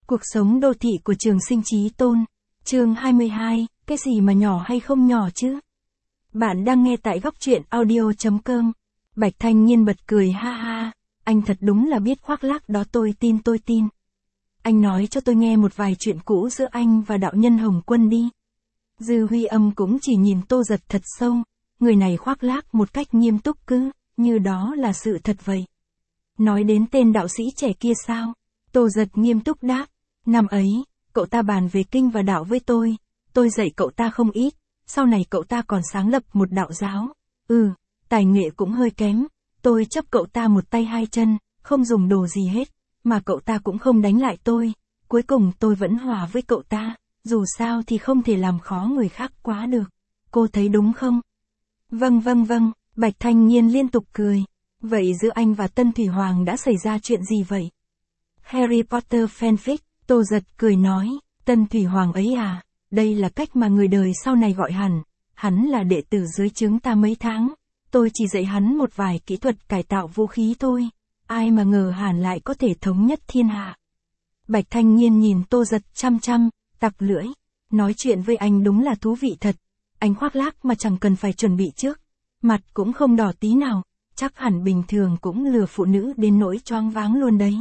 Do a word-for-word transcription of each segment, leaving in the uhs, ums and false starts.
Cuộc sống đô thị của Trường Sinh Chí Tôn. Chương hai mươi hai, cái gì mà nhỏ hay không nhỏ chứ? Bạn đang nghe tại góc truyện audio chấm com. Bạch Thanh Nhiên bật cười ha ha, anh thật đúng là biết khoác lác đó, tôi tin tôi tin. Anh nói cho tôi nghe một vài chuyện cũ giữa anh và đạo nhân Hồng Quân đi. Dư Huy Âm cũng chỉ nhìn Tô Giật thật sâu, người này khoác lác một cách nghiêm túc cứ, như đó là sự thật vậy. Nói đến tên đạo sĩ trẻ kia sao? Tô Giật nghiêm túc đáp, năm ấy, cậu ta bàn về kinh và đạo với tôi, tôi dạy cậu ta không ít, sau này cậu ta còn sáng lập một đạo giáo. Ừ, tài nghệ cũng hơi kém, tôi chấp cậu ta một tay hai chân, không dùng đồ gì hết, mà cậu ta cũng không đánh lại tôi, cuối cùng tôi vẫn hòa với cậu ta, dù sao thì không thể làm khó người khác quá được. Cô thấy đúng không? Vâng vâng vâng, Bạch Thanh Nhiên liên tục cười. Vậy giữa anh và Tân Thủy Hoàng đã xảy ra chuyện gì vậy? Harry Potter fanfic, Tô Giật cười nói, Tân Thủy Hoàng ấy à, đây là cách mà người đời sau này gọi hẳn, hắn là đệ tử dưới trướng ta mấy tháng, tôi chỉ dạy hắn một vài kỹ thuật cải tạo vũ khí thôi, ai mà ngờ hẳn lại có thể thống nhất thiên hạ. Bạch Thanh Nhiên nhìn Tô Giật chăm chăm, tặc lưỡi, nói chuyện với anh đúng là thú vị thật, anh khoác lác mà chẳng cần phải chuẩn bị trước, mặt cũng không đỏ tí nào, chắc hẳn bình thường cũng lừa phụ nữ đến nỗi choáng váng luôn đấy.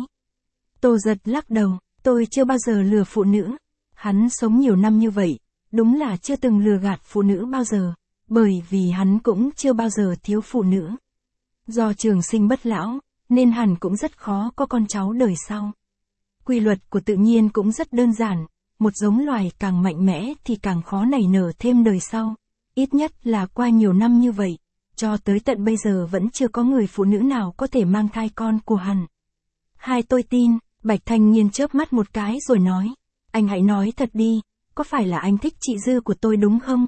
Tô Giật lắc đầu, tôi chưa bao giờ lừa phụ nữ, hắn sống nhiều năm như vậy, đúng là chưa từng lừa gạt phụ nữ bao giờ, bởi vì hắn cũng chưa bao giờ thiếu phụ nữ. Do trường sinh bất lão, nên hẳn cũng rất khó có con cháu đời sau. Quy luật của tự nhiên cũng rất đơn giản, một giống loài càng mạnh mẽ thì càng khó nảy nở thêm đời sau, ít nhất là qua nhiều năm như vậy, cho tới tận bây giờ vẫn chưa có người phụ nữ nào có thể mang thai con của hắn. Hai tôi tin. Bạch Thanh Nhiên chớp mắt một cái rồi nói, anh hãy nói thật đi, có phải là anh thích chị Dư của tôi đúng không?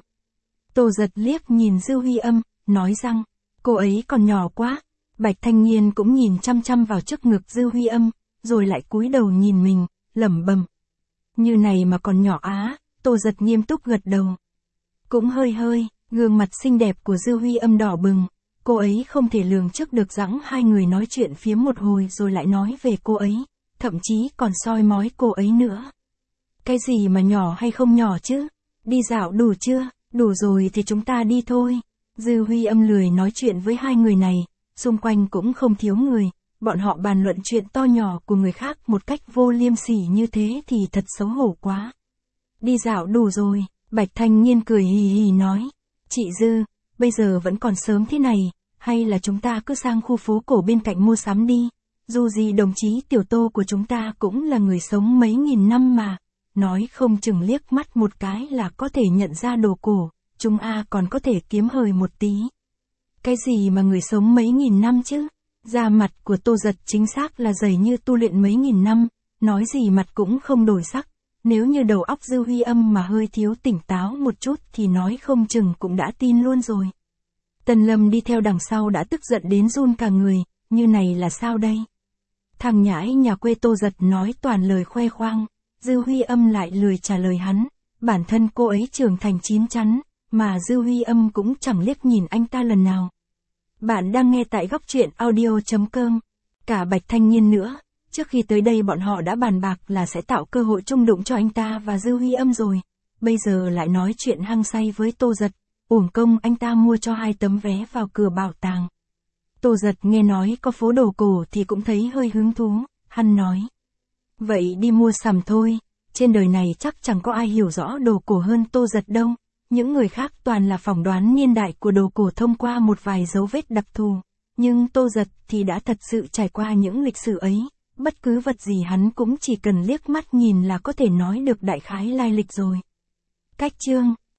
Tô Giật liếc nhìn Dư Huy Âm, nói rằng, cô ấy còn nhỏ quá. Bạch Thanh Nhiên cũng nhìn chăm chăm vào trước ngực Dư Huy Âm, rồi lại cúi đầu nhìn mình, lẩm bẩm. Như này mà còn nhỏ á, Tô Giật nghiêm túc gật đầu. Cũng hơi hơi, gương mặt xinh đẹp của Dư Huy Âm đỏ bừng, cô ấy không thể lường trước được rằng hai người nói chuyện phiếm một hồi rồi lại nói về cô ấy. Thậm chí còn soi mói cô ấy nữa. Cái gì mà nhỏ hay không nhỏ chứ? Đi dạo đủ chưa? Đủ rồi thì chúng ta đi thôi. Dư Huy Âm lười nói chuyện với hai người này, xung quanh cũng không thiếu người, bọn họ bàn luận chuyện to nhỏ của người khác một cách vô liêm sỉ như thế thì thật xấu hổ quá. Đi dạo đủ rồi, Bạch Thanh Nhiên cười hì hì nói. Chị Dư, bây giờ vẫn còn sớm thế này, hay là chúng ta cứ sang khu phố cổ bên cạnh mua sắm đi? Dù gì đồng chí Tiểu Tô của chúng ta cũng là người sống mấy nghìn năm mà, nói không chừng liếc mắt một cái là có thể nhận ra đồ cổ, chúng A còn có thể kiếm hời một tí. Cái gì mà người sống mấy nghìn năm chứ? Da mặt của Tô Giật chính xác là dày như tu luyện mấy nghìn năm, nói gì mặt cũng không đổi sắc, nếu như đầu óc Dư Huy Âm mà hơi thiếu tỉnh táo một chút thì nói không chừng cũng đã tin luôn rồi. Tần Lâm đi theo đằng sau đã tức giận đến run cả người, như này là sao đây? Thằng nhãi nhà quê Tô Giật nói toàn lời khoe khoang, Dư Huy Âm lại lười trả lời hắn, bản thân cô ấy trưởng thành chín chắn, mà Dư Huy Âm cũng chẳng liếc nhìn anh ta lần nào. Bạn đang nghe tại góc truyện audio chấm com, cả Bạch Thanh Nhiên nữa, trước khi tới đây bọn họ đã bàn bạc là sẽ tạo cơ hội chung đụng cho anh ta và Dư Huy Âm rồi, bây giờ lại nói chuyện hăng say với Tô Giật, uổng công anh ta mua cho hai tấm vé vào cửa bảo tàng. Tô Giật nghe nói có phố đồ cổ thì cũng thấy hơi hứng thú, hắn nói. Vậy đi mua sắm thôi, trên đời này chắc chẳng có ai hiểu rõ đồ cổ hơn Tô Giật đâu, những người khác toàn là phỏng đoán niên đại của đồ cổ thông qua một vài dấu vết đặc thù, nhưng Tô Giật thì đã thật sự trải qua những lịch sử ấy, bất cứ vật gì hắn cũng chỉ cần liếc mắt nhìn là có thể nói được đại khái lai lịch rồi. Cách chương